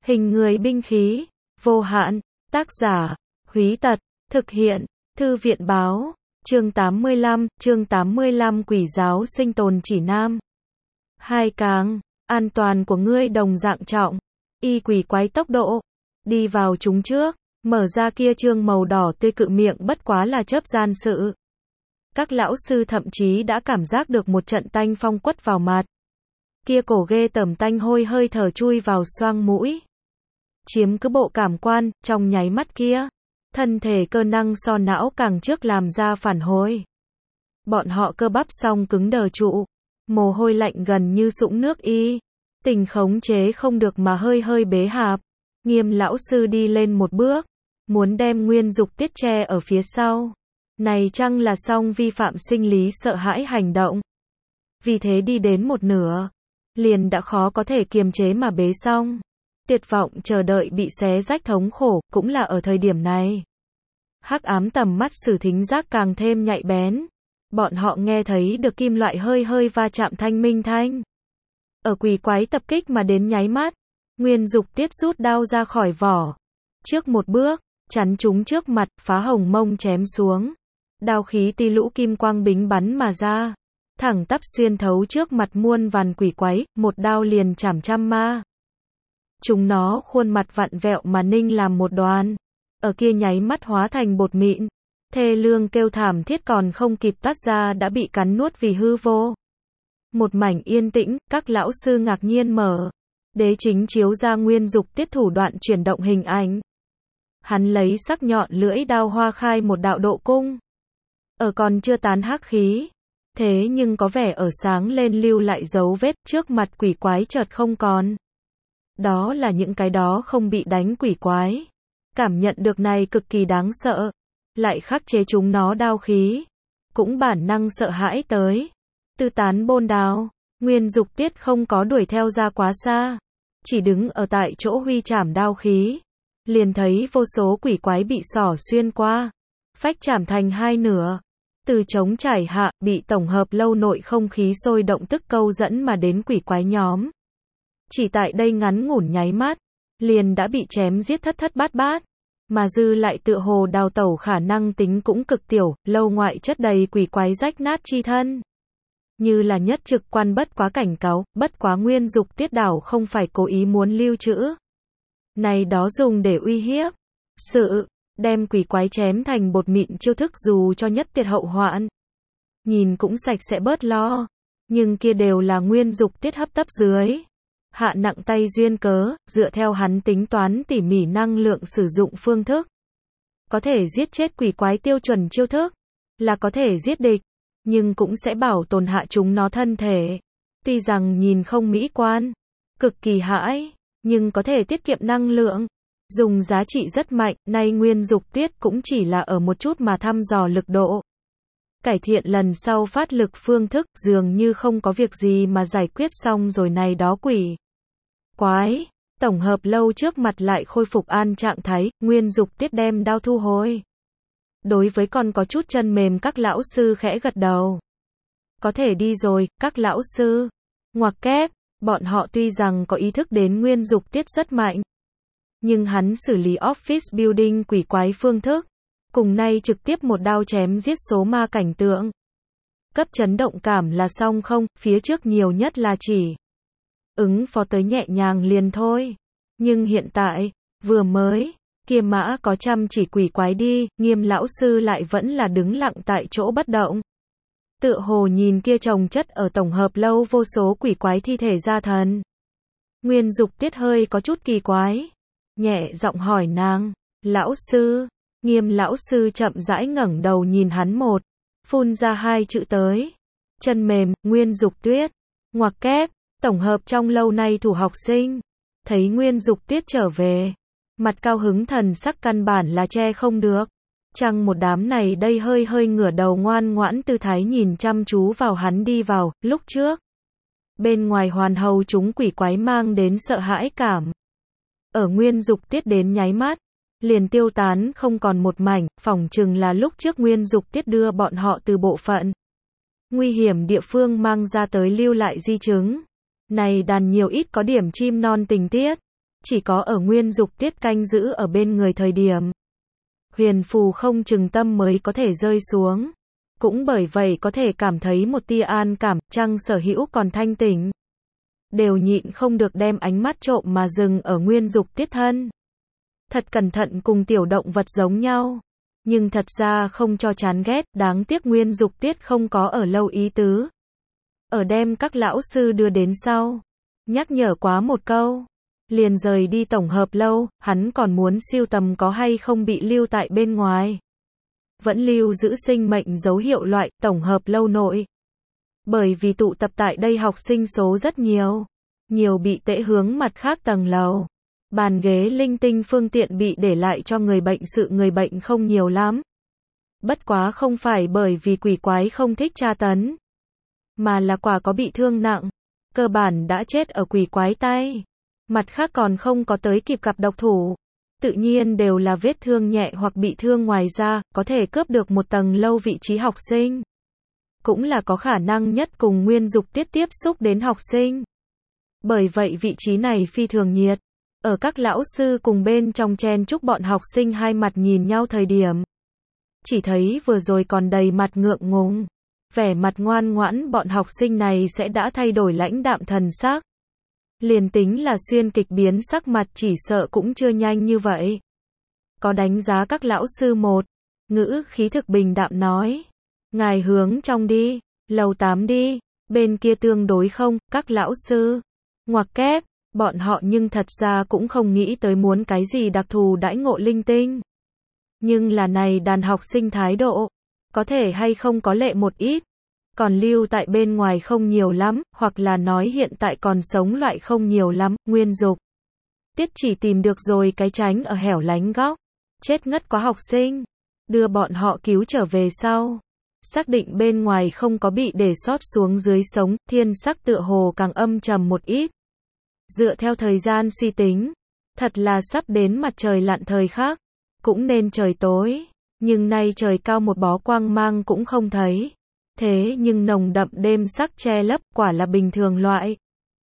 Hình người binh khí, vô hạn, tác giả, Húy Tật, thực hiện, Thư viện báo, chương 85, Quỷ giáo sinh tồn chỉ nam. Hai càng, an toàn của ngươi đồng dạng trọng, y quỷ quái tốc độ, đi vào chúng trước, mở ra kia chương màu đỏ tươi cự miệng bất quá là chớp gian sự. Các lão sư thậm chí đã cảm giác được một trận tanh phong quất vào mặt. Kia cổ ghê tởm tanh hôi hơi thở chui vào xoang mũi. Chiếm cứ bộ cảm quan, trong nháy mắt kia. Thân thể cơ năng so não càng trước làm ra phản hồi. Bọn họ cơ bắp song cứng đờ trụ. Mồ hôi lạnh gần như sũng nước y. Tình khống chế không được mà hơi hơi bế hạp. Nghiêm lão sư đi lên một bước. Muốn đem Nguyên Dục Tiết che ở phía sau. Này chăng là song vi phạm sinh lý sợ hãi hành động. Vì thế đi đến một nửa. Liền đã khó có thể kiềm chế mà bế xong. Tuyệt vọng chờ đợi bị xé rách thống khổ, cũng là ở thời điểm này. Hắc ám tầm mắt sử thính giác càng thêm nhạy bén. Bọn họ nghe thấy được kim loại hơi hơi va chạm thanh minh thanh. Ở quỷ quái tập kích mà đến nháy mắt, Nguyên Dục Tiết rút đao ra khỏi vỏ. Trước một bước, chắn chúng trước mặt, phá hồng mông chém xuống. Đao khí ti lũ kim quang bính bắn mà ra. Thẳng tắp xuyên thấu trước mặt muôn vàn quỷ quái, một đao liền chảm trăm ma. Chúng nó khuôn mặt vặn vẹo mà ninh làm một đoàn. Ở kia nháy mắt hóa thành bột mịn. Thê lương kêu thảm thiết còn không kịp tắt ra đã bị cắn nuốt vì hư vô. Một mảnh yên tĩnh, các lão sư ngạc nhiên mở. Đế chính chiếu ra Nguyên Dục Tiết thủ đoạn chuyển động hình ảnh. Hắn lấy sắc nhọn lưỡi đao hoa khai một đạo độ cung. Ở còn chưa tán hắc khí. Thế nhưng có vẻ ở sáng lên lưu lại dấu vết trước mặt quỷ quái chợt không còn. Đó là những cái đó không bị đánh quỷ quái. Cảm nhận được này cực kỳ đáng sợ. Lại khắc chế chúng nó đao khí. Cũng bản năng sợ hãi tới. Tư tán bôn đao. Nguyên Dục Tiết không có đuổi theo ra quá xa. Chỉ đứng ở tại chỗ huy chảm đao khí. Liền thấy vô số quỷ quái bị xỏ xuyên qua. Phách chảm thành hai nửa. Từ trống trải hạ, bị tổng hợp lâu nội không khí sôi động tức câu dẫn mà đến quỷ quái nhóm. Chỉ tại đây ngắn ngủn nháy mắt, liền đã bị chém giết thất thất bát bát. Mà dư lại tựa hồ đào tẩu khả năng tính cũng cực tiểu, lâu ngoại chất đầy quỷ quái rách nát chi thân. Như là nhất trực quan bất quá cảnh cáo, bất quá Nguyên Dục Tiết đảo không phải cố ý muốn lưu trữ. Này đó dùng để uy hiếp. Sự, đem quỷ quái chém thành bột mịn chiêu thức dù cho nhất tiệt hậu hoạn. Nhìn cũng sạch sẽ bớt lo. Nhưng kia đều là Nguyên Dục Tiết hấp tấp dưới. Hạ nặng tay duyên cớ, dựa theo hắn tính toán tỉ mỉ năng lượng sử dụng phương thức. Có thể giết chết quỷ quái tiêu chuẩn chiêu thức. Là có thể giết địch. Nhưng cũng sẽ bảo tồn hạ chúng nó thân thể. Tuy rằng nhìn không mỹ quan. Cực kỳ hãi. Nhưng có thể tiết kiệm năng lượng. Dùng giá trị rất mạnh, nay Nguyên Dục Tiết cũng chỉ là ở một chút mà thăm dò lực độ. Cải thiện lần sau phát lực phương thức, dường như không có việc gì mà giải quyết xong rồi này đó quỷ quái. Tổng hợp lâu trước mặt lại khôi phục an trạng thái, Nguyên Dục Tiết đem đao thu hồi. Đối với còn có chút chân mềm các lão sư khẽ gật đầu. Có thể đi rồi, các lão sư. Ngoặc kép, bọn họ tuy rằng có ý thức đến Nguyên Dục Tiết rất mạnh. Nhưng hắn xử lý office building quỷ quái phương thức. Cùng nay trực tiếp một đao chém giết số ma cảnh tượng. Cấp chấn động cảm là xong không, phía trước nhiều nhất là chỉ ứng phó tới nhẹ nhàng liền thôi. Nhưng hiện tại, vừa mới, kia mã có trăm chỉ quỷ quái đi, Nghiêm lão sư lại vẫn là đứng lặng tại chỗ bất động. Tựa hồ nhìn kia chồng chất ở tổng hợp lâu vô số quỷ quái thi thể ra thần. Nguyên Dục Tiết hơi có chút kỳ quái. Nhẹ giọng hỏi nàng, lão sư. Nghiêm lão sư chậm rãi ngẩng đầu nhìn hắn một. Phun ra hai chữ tới. Chân mềm, Nguyên Dục Tiết. Ngoặc kép, tổng hợp trong lâu nay thủ học sinh. Thấy Nguyên Dục Tiết trở về. Mặt cao hứng thần sắc căn bản là che không được. Chăng một đám này đây hơi hơi ngửa đầu ngoan ngoãn tư thái nhìn chăm chú vào hắn đi vào, lúc trước. Bên ngoài hoàn hầu chúng quỷ quái mang đến sợ hãi cảm. Ở Nguyên Dục Tiết đến nháy mắt. Liền tiêu tán không còn một mảnh, phỏng chừng là lúc trước Nguyên Dục Tiết đưa bọn họ từ bộ phận nguy hiểm địa phương mang ra tới lưu lại di chứng. Này đàn nhiều ít có điểm chim non tình tiết. chỉ có ở Nguyên Dục Tiết canh giữ ở bên người thời điểm. Huyền phù không chừng tâm mới có thể rơi xuống. Cũng bởi vậy có thể cảm thấy một tia an cảm, Trăng Sở Hữu còn thanh tỉnh. Đều nhịn không được đem ánh mắt trộm mà dừng ở Nguyên Dục Tiết thân. Thật cẩn thận cùng tiểu động vật giống nhau. Nhưng thật ra không cho chán ghét, đáng tiếc Nguyên Dục Tiết không có ở lâu ý tứ. Ở đem các lão sư đưa đến sau. Nhắc nhở quá một câu. Liền rời đi tổng hợp lâu, hắn còn muốn siêu tầm có hay không bị lưu tại bên ngoài. Vẫn lưu giữ sinh mệnh dấu hiệu loại, tổng hợp lâu nội. Bởi vì tụ tập tại đây học sinh số rất nhiều. Nhiều bị tễ hướng mặt khác tầng lầu. Bàn ghế linh tinh phương tiện bị để lại cho người bệnh, sự người bệnh không nhiều lắm. Bất quá không phải bởi vì quỷ quái không thích tra tấn, mà là quả có bị thương nặng. Cơ bản đã chết ở quỷ quái tay. Mặt khác còn không có tới kịp gặp độc thủ. Tự nhiên đều là vết thương nhẹ hoặc bị thương ngoài ra, có thể cướp được một tầng lâu vị trí học sinh. Cũng là có khả năng nhất cùng Nguyên Dục Tiết tiếp xúc đến học sinh. Bởi vậy vị trí này phi thường nhiệt. Ở các lão sư cùng bên trong chen chúc bọn học sinh hai mặt nhìn nhau thời điểm. Chỉ thấy vừa rồi còn đầy mặt ngượng ngùng. Vẻ mặt ngoan ngoãn bọn học sinh này sẽ đã thay đổi lãnh đạm thần sắc. Liền tính là xuyên kịch biến sắc mặt chỉ sợ cũng chưa nhanh như vậy. Có đánh giá các lão sư một. Ngữ khí thực bình đạm nói. Ngài hướng trong đi. Lầu 8 đi. Bên kia tương đối không, các lão sư. Ngoặc kép. Bọn họ nhưng thật ra cũng không nghĩ tới muốn cái gì đặc thù đãi ngộ linh tinh. Nhưng là này đàn học sinh thái độ. Có thể hay không có lệ một ít. Còn lưu tại bên ngoài không nhiều lắm, hoặc là nói hiện tại còn sống loại không nhiều lắm, Nguyên Dục Tiết chỉ tìm được rồi cái tránh ở hẻo lánh góc. Chết ngất có học sinh. Đưa bọn họ cứu trở về sau. Xác định bên ngoài không có bị để sót xuống dưới sống, thiên sắc tựa hồ càng âm trầm một ít. Dựa theo thời gian suy tính, thật là sắp đến mặt trời lặn thời khác, cũng nên trời tối, nhưng nay trời cao một bó quang mang cũng không thấy. Thế nhưng nồng đậm đêm sắc che lấp, quả là bình thường loại.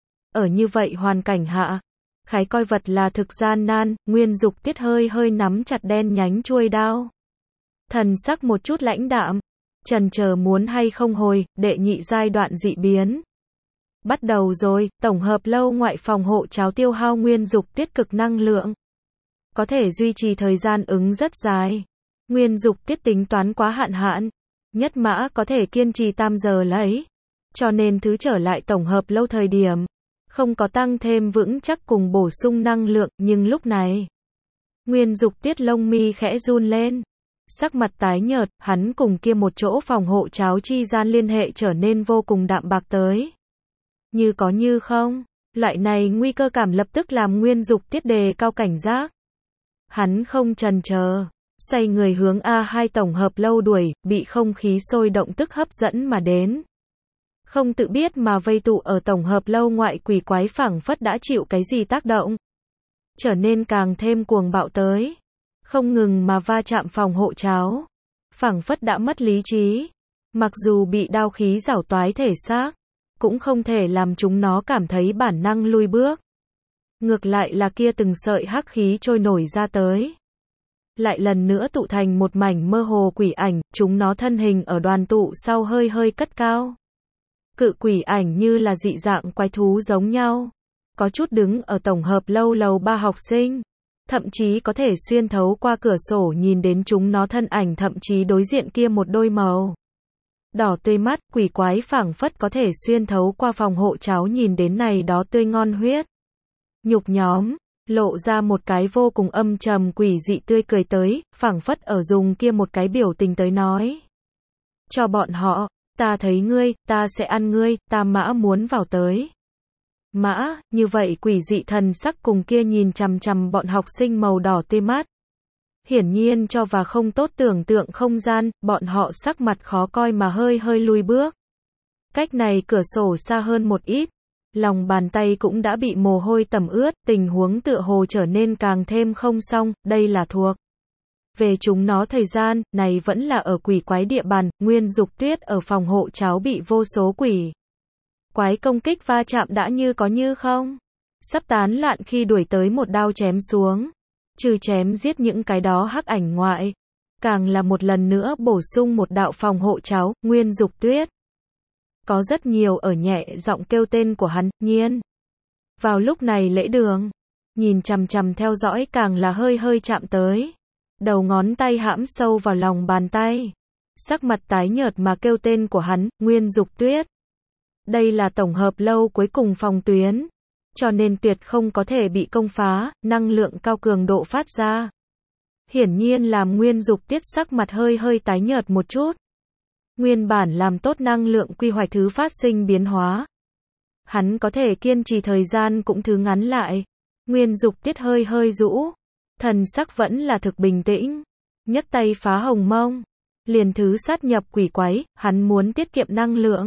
Ở như vậy hoàn cảnh hạ, khái coi vật là thực gian nan, Nguyên Dục Tiết hơi hơi nắm chặt đen nhánh chuôi đao. Thần sắc một chút lãnh đạm, chần chờ muốn hay không hồi, đệ nhị giai đoạn dị biến. Bắt đầu rồi, tổng hợp lâu ngoại phòng hộ cháo tiêu hao Nguyên Dục Tiết cực năng lượng. Có thể duy trì thời gian ứng rất dài. Nguyên Dục Tiết tính toán quá hạn. Nhất mã có thể kiên trì 8 giờ lấy. Cho nên thứ trở lại tổng hợp lâu thời điểm. Không có tăng thêm vững chắc cùng bổ sung năng lượng, nhưng lúc này. Nguyên Dục Tiết lông mi khẽ run lên. Sắc mặt tái nhợt, hắn cùng kia một chỗ phòng hộ cháo chi gian liên hệ trở nên vô cùng đạm bạc tới. Như có như không, loại này nguy cơ cảm lập tức làm Nguyên Dục Tiết đề cao cảnh giác. Hắn không chần chờ, xoay người hướng A2 tổng hợp lâu đuổi, bị không khí sôi động tức hấp dẫn mà đến. Không tự biết mà vây tụ ở tổng hợp lâu ngoại quỷ quái phảng phất đã chịu cái gì tác động. Trở nên càng thêm cuồng bạo tới. Không ngừng mà va chạm phòng hộ cháo. Phảng phất đã mất lý trí. Mặc dù bị đao khí giảo toái thể xác, cũng không thể làm chúng nó cảm thấy bản năng lui bước. Ngược lại là kia từng sợi hắc khí trôi nổi ra tới. Lại lần nữa tụ thành một mảnh mơ hồ quỷ ảnh, chúng nó thân hình ở đoàn tụ sau hơi hơi cất cao. Cự quỷ ảnh như là dị dạng quái thú giống nhau. Có chút đứng ở tổng hợp lâu lầu 3 học sinh. Thậm chí có thể xuyên thấu qua cửa sổ nhìn đến chúng nó thân ảnh, thậm chí đối diện kia một đôi màu đỏ tươi mắt, quỷ quái phảng phất có thể xuyên thấu qua phòng hộ cháo nhìn đến này đó tươi ngon huyết. Nhục nhóm, lộ ra một cái vô cùng âm trầm quỷ dị tươi cười tới, phảng phất ở dùng kia một cái biểu tình tới nói. Cho bọn họ, ta thấy ngươi, ta sẽ ăn ngươi, ta mã muốn vào tới. Mã, như vậy quỷ dị thần sắc cùng kia nhìn chằm chằm bọn học sinh màu đỏ tươi mắt. Hiển nhiên cho và không tốt tưởng tượng không gian, bọn họ sắc mặt khó coi mà hơi hơi lùi bước. Cách này cửa sổ xa hơn một ít. Lòng bàn tay cũng đã bị mồ hôi tẩm ướt, tình huống tựa hồ trở nên càng thêm không xong, đây là thuộc về chúng nó thời gian, này vẫn là ở quỷ quái địa bàn, Nguyên Dục Tiết ở phòng hộ cháo bị vô số quỷ quái công kích va chạm đã như có như không. sắp tán loạn khi đuổi tới một đao chém xuống. Trừ chém giết những cái đó hắc ảnh ngoại, càng là một lần nữa bổ sung một đạo phòng hộ cháu, Nguyên Dục Tuyết. Có rất nhiều ở nhẹ giọng kêu tên của hắn, Nhiên. Vào lúc này lễ đường, nhìn chằm chằm theo dõi càng là hơi hơi chạm tới. Đầu ngón tay hãm sâu vào lòng bàn tay. Sắc mặt tái nhợt mà kêu tên của hắn, Nguyên Dục Tuyết. Đây là tổng hợp lâu cuối cùng phòng tuyến. Cho nên tuyệt không có thể bị công phá, năng lượng cao cường độ phát ra. Hiển nhiên làm Nguyên Dục Tuyết sắc mặt hơi hơi tái nhợt một chút. Nguyên bản làm tốt năng lượng quy hoạch thứ phát sinh biến hóa. Hắn có thể kiên trì thời gian cũng thứ ngắn lại. Nguyên Dục Tuyết hơi hơi rũ. Thần sắc vẫn là thực bình tĩnh. Nhấc tay phá hồng mông. Liền thứ sát nhập quỷ quái, hắn muốn tiết kiệm năng lượng.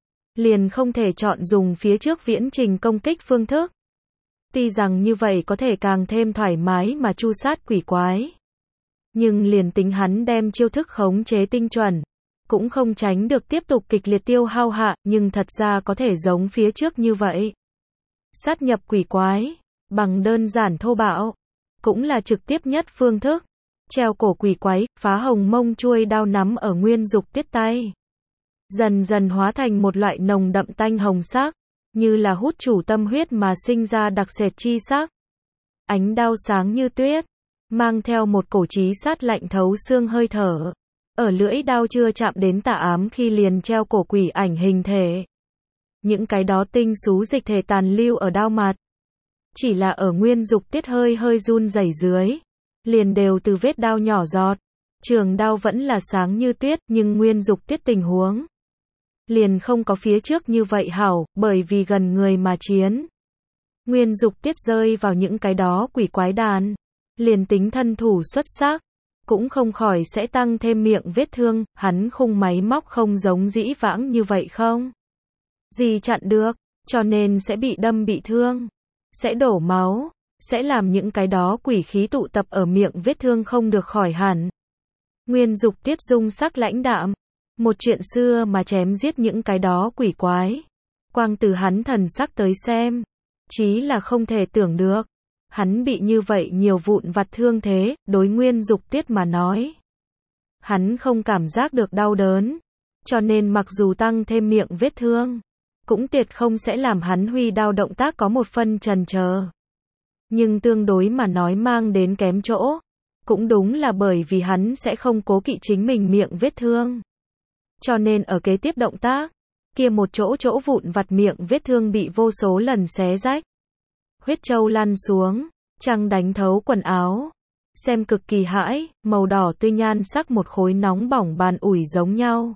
Liền không thể chọn dùng phía trước viễn trình công kích phương thức. Tuy rằng như vậy có thể càng thêm thoải mái mà chu sát quỷ quái. Nhưng liền tính hắn đem chiêu thức khống chế tinh chuẩn. Cũng không tránh được tiếp tục kịch liệt tiêu hao hạ, nhưng thật ra có thể giống phía trước như vậy. Sát nhập quỷ quái, bằng đơn giản thô bạo, cũng là trực tiếp nhất phương thức. Treo cổ quỷ quái, phá hồng mông chuôi đao nắm ở Nguyên Dục Tuyết tay. Dần dần hóa thành một loại nồng đậm tanh hồng sắc, như là hút chủ tâm huyết mà sinh ra đặc sệt chi sắc. Ánh đao sáng như tuyết, mang theo một cổ chí sát lạnh thấu xương hơi thở. Ở lưỡi đao chưa chạm đến tà ám khi liền treo cổ quỷ ảnh hình thể. Những cái đó tinh xú dịch thể tàn lưu ở đao mặt. Chỉ là ở Nguyên Dục Tuyết hơi hơi run rẩy dưới. Liền đều từ vết đao nhỏ giọt. Trường đao vẫn là sáng như tuyết, nhưng Nguyên Dục Tuyết tình huống liền không có phía trước như vậy hảo, bởi vì gần người mà chiến. Nguyên Dục Tuyết rơi vào những cái đó quỷ quái đàn. Liền tính thân thủ xuất sắc, cũng không khỏi sẽ tăng thêm miệng vết thương, hắn khung máy móc không giống dĩ vãng như vậy không? Gì chặn được, cho nên sẽ bị đâm bị thương, sẽ đổ máu, sẽ làm những cái đó quỷ khí tụ tập ở miệng vết thương không được khỏi hẳn. Nguyên Dục Tuyết dung sắc lãnh đạm, một chuyện xưa mà chém giết những cái đó quỷ quái. Quang từ hắn thần sắc tới xem, chí là không thể tưởng được. Hắn bị như vậy nhiều vụn vặt thương thế, đối Nguyên Dục Tuyết mà nói. Hắn không cảm giác được đau đớn, cho nên mặc dù tăng thêm miệng vết thương, cũng tuyệt không sẽ làm hắn huy đao động tác có một phân chần chờ. Nhưng tương đối mà nói mang đến kém chỗ, cũng đúng là bởi vì hắn sẽ không cố kỵ chính mình miệng vết thương. Cho nên ở kế tiếp động tác, kia một chỗ vụn vặt miệng vết thương bị vô số lần xé rách. Huyết châu lăn xuống, trăng đánh thấu quần áo. Xem cực kỳ hãi, màu đỏ tươi nhan sắc một khối nóng bỏng bàn ủi giống nhau.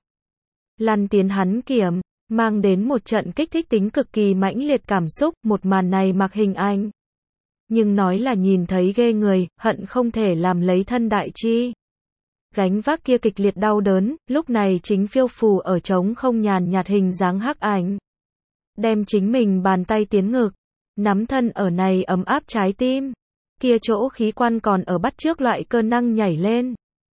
Lăn tiến hắn kiểm, mang đến một trận kích thích tính cực kỳ mãnh liệt cảm xúc, một màn này mặc hình ảnh. Nhưng nói là nhìn thấy ghê người, hận không thể làm lấy thân đại chi. Gánh vác kia kịch liệt đau đớn, lúc này chính phiêu phù ở trống không nhàn nhạt hình dáng hắc ảnh. Đem chính mình bàn tay tiến ngực, nắm thân ở này ấm áp trái tim. Kia chỗ khí quan còn ở bắt trước loại cơ năng nhảy lên.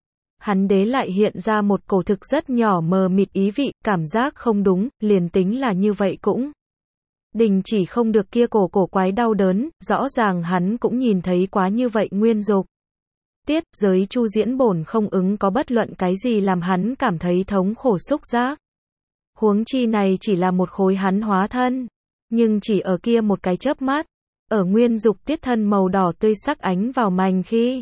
Hắn đế lại hiện ra một cổ thực rất nhỏ mờ mịt ý vị, cảm giác không đúng, liền tính là như vậy cũng. Đình chỉ không được kia cổ quái đau đớn, rõ ràng hắn cũng nhìn thấy quá như vậy Nguyên Dục Tuyết, giới chu diễn bổn không ứng có bất luận cái gì làm hắn cảm thấy thống khổ xúc giác. Huống chi này chỉ là một khối hắn hóa thân, nhưng chỉ ở kia một cái chớp mắt, ở Nguyên Dục Tuyết thân màu đỏ tươi sắc ánh vào mành khi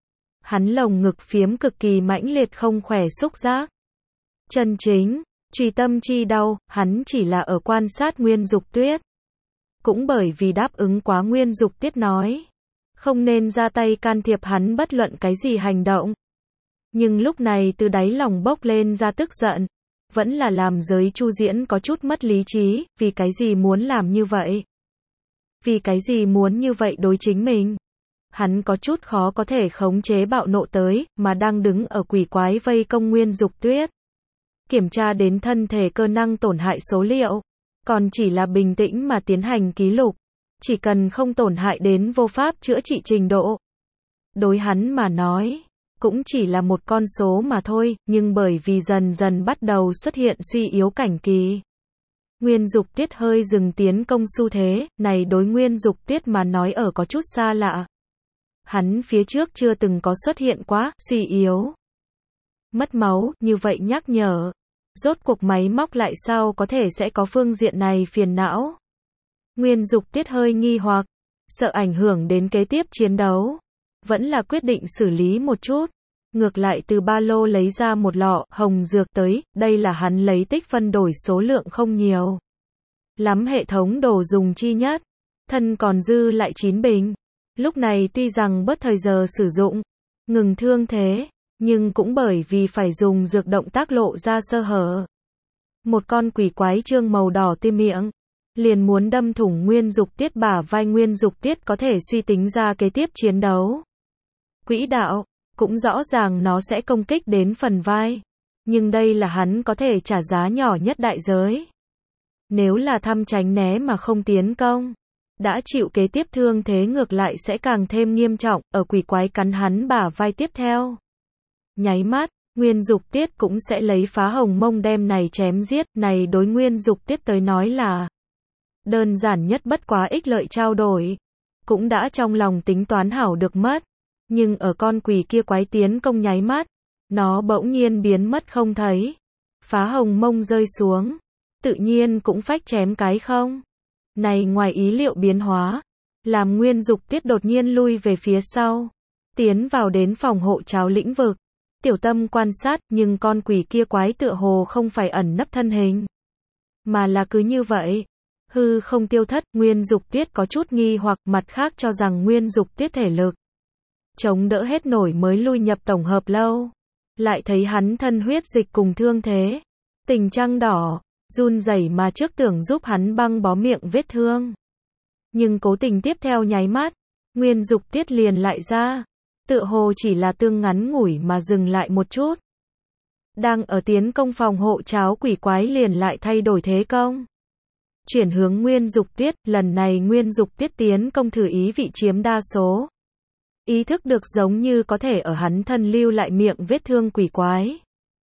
hắn lồng ngực phiếm cực kỳ mãnh liệt không khỏe xúc giác. Chân chính, truy tâm chi đau, hắn chỉ là ở quan sát Nguyên Dục Tuyết. Cũng bởi vì đáp ứng quá Nguyên Dục Tuyết nói, không nên ra tay can thiệp hắn bất luận cái gì hành động. Nhưng lúc này từ đáy lòng bốc lên ra tức giận, vẫn là làm giới chu diễn có chút mất lý trí, vì cái gì muốn làm như vậy? Vì cái gì muốn như vậy đối chính mình? Hắn có chút khó có thể khống chế bạo nộ tới, mà đang đứng ở quỷ quái vây công Nguyên Dục Tuyết. Kiểm tra đến thân thể cơ năng tổn hại số liệu, còn chỉ là bình tĩnh mà tiến hành ký lục, chỉ cần không tổn hại đến vô pháp chữa trị trình độ. Đối hắn mà nói, cũng chỉ là một con số mà thôi, nhưng bởi vì dần dần bắt đầu xuất hiện suy yếu cảnh kỳ. Nguyên Dục Tiết hơi dừng tiến công xu thế, này đối Nguyên Dục Tiết mà nói ở có chút xa lạ. Hắn phía trước chưa từng có xuất hiện quá, suy yếu. Mất máu, như vậy nhắc nhở. Rốt cuộc máy móc lại sao có thể sẽ có phương diện này phiền não. Nguyên Dục Tiết hơi nghi hoặc, sợ ảnh hưởng đến kế tiếp chiến đấu. Vẫn là quyết định xử lý một chút. Ngược lại từ ba lô lấy ra một lọ hồng dược tới, đây là hắn lấy tích phân đổi số lượng không nhiều lắm hệ thống đồ dùng chi nhất. Thân còn dư lại 9 bình. Lúc này tuy rằng bớt thời giờ sử dụng, ngừng thương thế, nhưng cũng bởi vì phải dùng dược động tác lộ ra sơ hở. Một con quỷ quái trương màu đỏ tim miệng, liền muốn đâm thủng Nguyên Dục Tiết bả vai. Nguyên Dục Tiết có thể suy tính ra kế tiếp chiến đấu quỹ đạo, cũng rõ ràng nó sẽ công kích đến phần vai. Nhưng đây là hắn có thể trả giá nhỏ nhất đại giới. Nếu là thăm tránh né mà không tiến công, đã chịu kế tiếp thương thế ngược lại sẽ càng thêm nghiêm trọng, ở quỷ quái cắn hắn bả vai tiếp theo. Nháy mắt, Nguyên Dục Tiết cũng sẽ lấy phá hồng mông đem này chém giết, này đối Nguyên Dục Tiết tới nói là đơn giản nhất bất quá ích lợi trao đổi. Cũng đã trong lòng tính toán hảo được mất. Nhưng ở con quỷ kia quái tiến công nháy mắt, nó bỗng nhiên biến mất không thấy. Phá hồng mông rơi xuống, tự nhiên cũng phách chém cái không. Này ngoài ý liệu biến hóa, làm Nguyên Dục Tiết đột nhiên lui về phía sau, tiến vào đến phòng hộ cháo lĩnh vực. Tiểu tâm quan sát, nhưng con quỷ kia quái tựa hồ không phải ẩn nấp thân hình, mà là cứ như vậy. Hư không tiêu thất. Nguyên Dục Tiết có chút nghi hoặc, mặt khác cho rằng Nguyên Dục Tiết thể lực chống đỡ hết nổi mới lui nhập tổng hợp lâu. Lại thấy hắn thân huyết dịch cùng thương thế, tình trăng đỏ, run rẩy mà trước tưởng giúp hắn băng bó miệng vết thương. Nhưng cố tình tiếp theo nháy mắt, Nguyên Dục Tiết liền lại ra. Tựa hồ chỉ là tương ngắn ngủi mà dừng lại một chút. Đang ở tiến công phòng hộ cháo quỷ quái liền lại thay đổi thế công. Chuyển hướng Nguyên Dục Tiết, lần này Nguyên Dục Tiết tiến công thử ý vị chiếm đa số. Ý thức được giống như có thể ở hắn thân lưu lại miệng vết thương quỷ quái,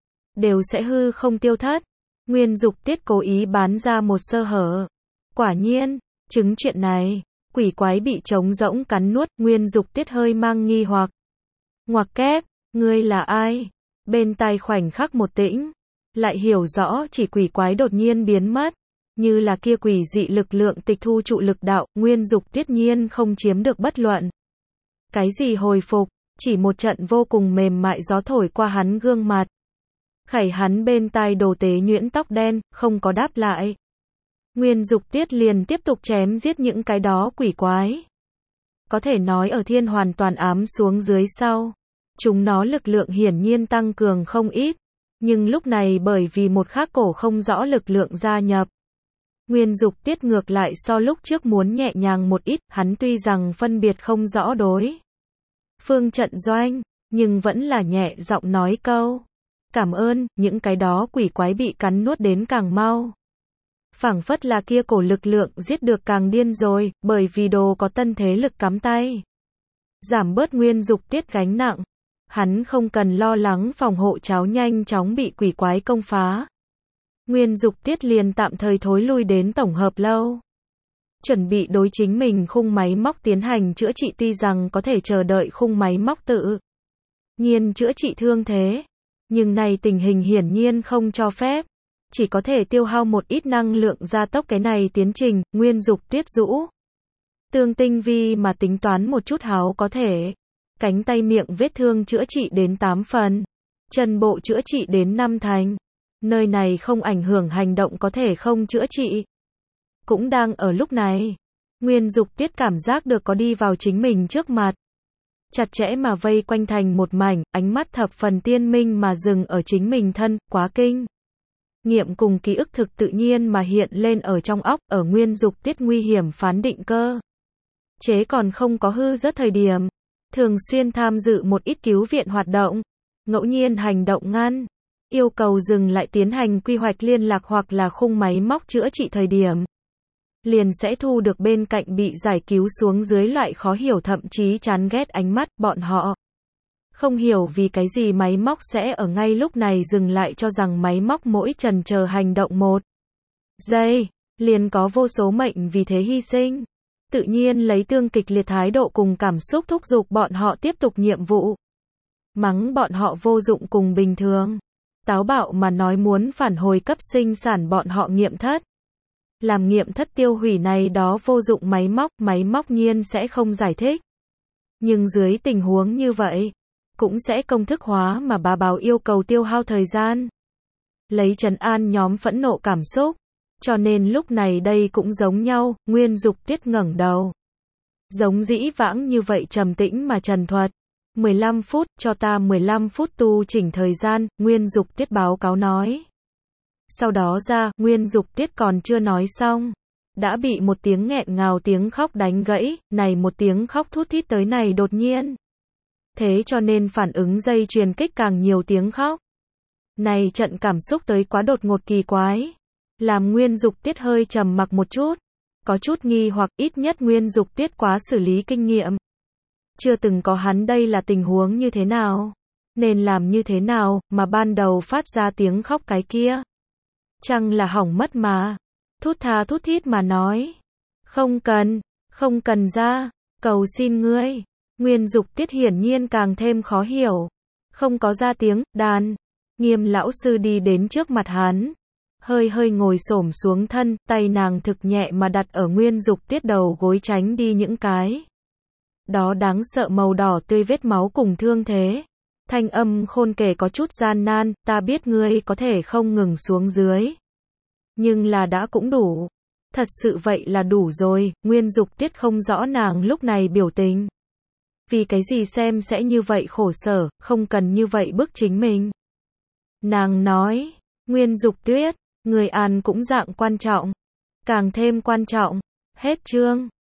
đều sẽ hư không tiêu thất. Nguyên Dục Tiết cố ý bán ra một sơ hở. Quả nhiên, chứng chuyện này, quỷ quái bị trống rỗng cắn nuốt. Nguyên Dục Tiết hơi mang nghi hoặc. Ngoặc kép, ngươi là ai? Bên tai khoảnh khắc một tĩnh, lại hiểu rõ chỉ quỷ quái đột nhiên biến mất. Như là kia quỷ dị lực lượng tịch thu trụ lực đạo. Nguyên Dục Tiết nhiên không chiếm được bất luận cái gì hồi phục, chỉ một trận vô cùng mềm mại gió thổi qua hắn gương mặt. Khẩy hắn bên tai đồ tế nhuyễn tóc đen, không có đáp lại. Nguyên Dục Tiết liền tiếp tục chém giết những cái đó quỷ quái. Có thể nói ở thiên hoàn toàn ám xuống dưới sau, chúng nó lực lượng hiển nhiên tăng cường không ít. Nhưng lúc này bởi vì một khác cổ không rõ lực lượng gia nhập, Nguyên Dục Tiết ngược lại so lúc trước muốn nhẹ nhàng một ít. Hắn tuy rằng phân biệt không rõ đối phương trận doanh, nhưng vẫn là nhẹ giọng nói câu cảm ơn. Những cái đó quỷ quái bị cắn nuốt đến càng mau. Phảng phất là kia cổ lực lượng giết được càng điên rồi, bởi vì đồ có tân thế lực cắm tay. Giảm bớt Nguyên Dục Tiết gánh nặng. Hắn không cần lo lắng phòng hộ cháo nhanh chóng bị quỷ quái công phá. Nguyên Dục Tiết liền tạm thời thối lui đến tổng hợp lâu. Chuẩn bị đối chính mình khung máy móc tiến hành chữa trị. Tuy rằng có thể chờ đợi khung máy móc tự nhiên chữa trị thương thế, nhưng này tình hình hiển nhiên không cho phép. Chỉ có thể tiêu hao một ít năng lượng gia tốc cái này tiến trình. Nguyên Dục Tiết rũ tương tinh vi mà tính toán một chút háo có thể. Cánh tay miệng vết thương chữa trị đến 8 phần. Chân bộ chữa trị đến 5 thành. Nơi này không ảnh hưởng hành động có thể không chữa trị. Cũng đang ở lúc này, Nguyên Dục Tiết cảm giác được có đi vào chính mình trước mặt. Chặt chẽ mà vây quanh thành một mảnh, ánh mắt thập phần tiên minh mà dừng ở chính mình thân, quá kinh nghiệm cùng ký ức thực tự nhiên mà hiện lên ở trong óc. Ở Nguyên Dục Tiết nguy hiểm phán định cơ chế còn không có hư rất thời điểm, thường xuyên tham dự một ít cứu viện hoạt động, ngẫu nhiên hành động ngăn yêu cầu dừng lại tiến hành quy hoạch liên lạc hoặc là khung máy móc chữa trị thời điểm, liền sẽ thu được bên cạnh bị giải cứu xuống dưới loại khó hiểu thậm chí chán ghét ánh mắt. Bọn họ không hiểu vì cái gì máy móc sẽ ở ngay lúc này dừng lại, cho rằng máy móc mỗi chần chờ hành động một giây, liền có vô số mệnh vì thế hy sinh. Tự nhiên lấy tương kịch liệt thái độ cùng cảm xúc thúc giục bọn họ tiếp tục nhiệm vụ. Mắng bọn họ vô dụng cùng bình thường. Táo bạo mà nói muốn phản hồi cấp sinh sản bọn họ nghiệm thất. Làm nghiệm thất tiêu hủy này đó vô dụng máy móc nhiên sẽ không giải thích. Nhưng dưới tình huống như vậy, cũng sẽ công thức hóa mà bá báo yêu cầu tiêu hao thời gian. Lấy trấn an nhóm phẫn nộ cảm xúc. Cho nên lúc này đây cũng giống nhau, Nguyên Dục Tiết ngẩng đầu. Giống dĩ vãng như vậy trầm tĩnh mà trần thuật. 15 phút, cho ta 15 phút tu chỉnh thời gian, Nguyên Dục Tiết báo cáo nói. Sau đó ra, Nguyên Dục Tiết còn chưa nói xong. Đã bị một tiếng nghẹn ngào tiếng khóc đánh gãy, này một tiếng khóc thút thít tới này đột nhiên. Thế cho nên phản ứng dây chuyền kích càng nhiều tiếng khóc. Này trận cảm xúc tới quá đột ngột kỳ quái. Làm Nguyên Dục Tiết hơi trầm mặc một chút. Có chút nghi hoặc ít nhất Nguyên Dục Tiết quá xử lý kinh nghiệm. Chưa từng có hắn đây là tình huống như thế nào. Nên làm như thế nào mà ban đầu phát ra tiếng khóc cái kia. Chăng là hỏng mất mà. Thút tha thút thít mà nói. Không cần ra. Cầu xin ngươi. Nguyên Dục Tiết hiển nhiên càng thêm khó hiểu. Không có ra tiếng, đàn. Nghiêm lão sư đi đến trước mặt hắn. Hơi ngồi xổm xuống thân, tay nàng thực nhẹ mà đặt ở Nguyên Dục Tiết đầu gối tránh đi những cái. Đó đáng sợ màu đỏ tươi vết máu cùng thương thế. Thanh âm khôn kể có chút gian nan, ta biết ngươi có thể không ngừng xuống dưới. Nhưng là đã cũng đủ. Thật sự vậy là đủ rồi, Nguyên Dục Tiết không rõ nàng lúc này biểu tình. Vì cái gì xem sẽ như vậy khổ sở, không cần như vậy bức chính mình. Nàng nói, Nguyên Dục Tiết, người an cũng dạng quan trọng. Càng thêm quan trọng. Hết chương.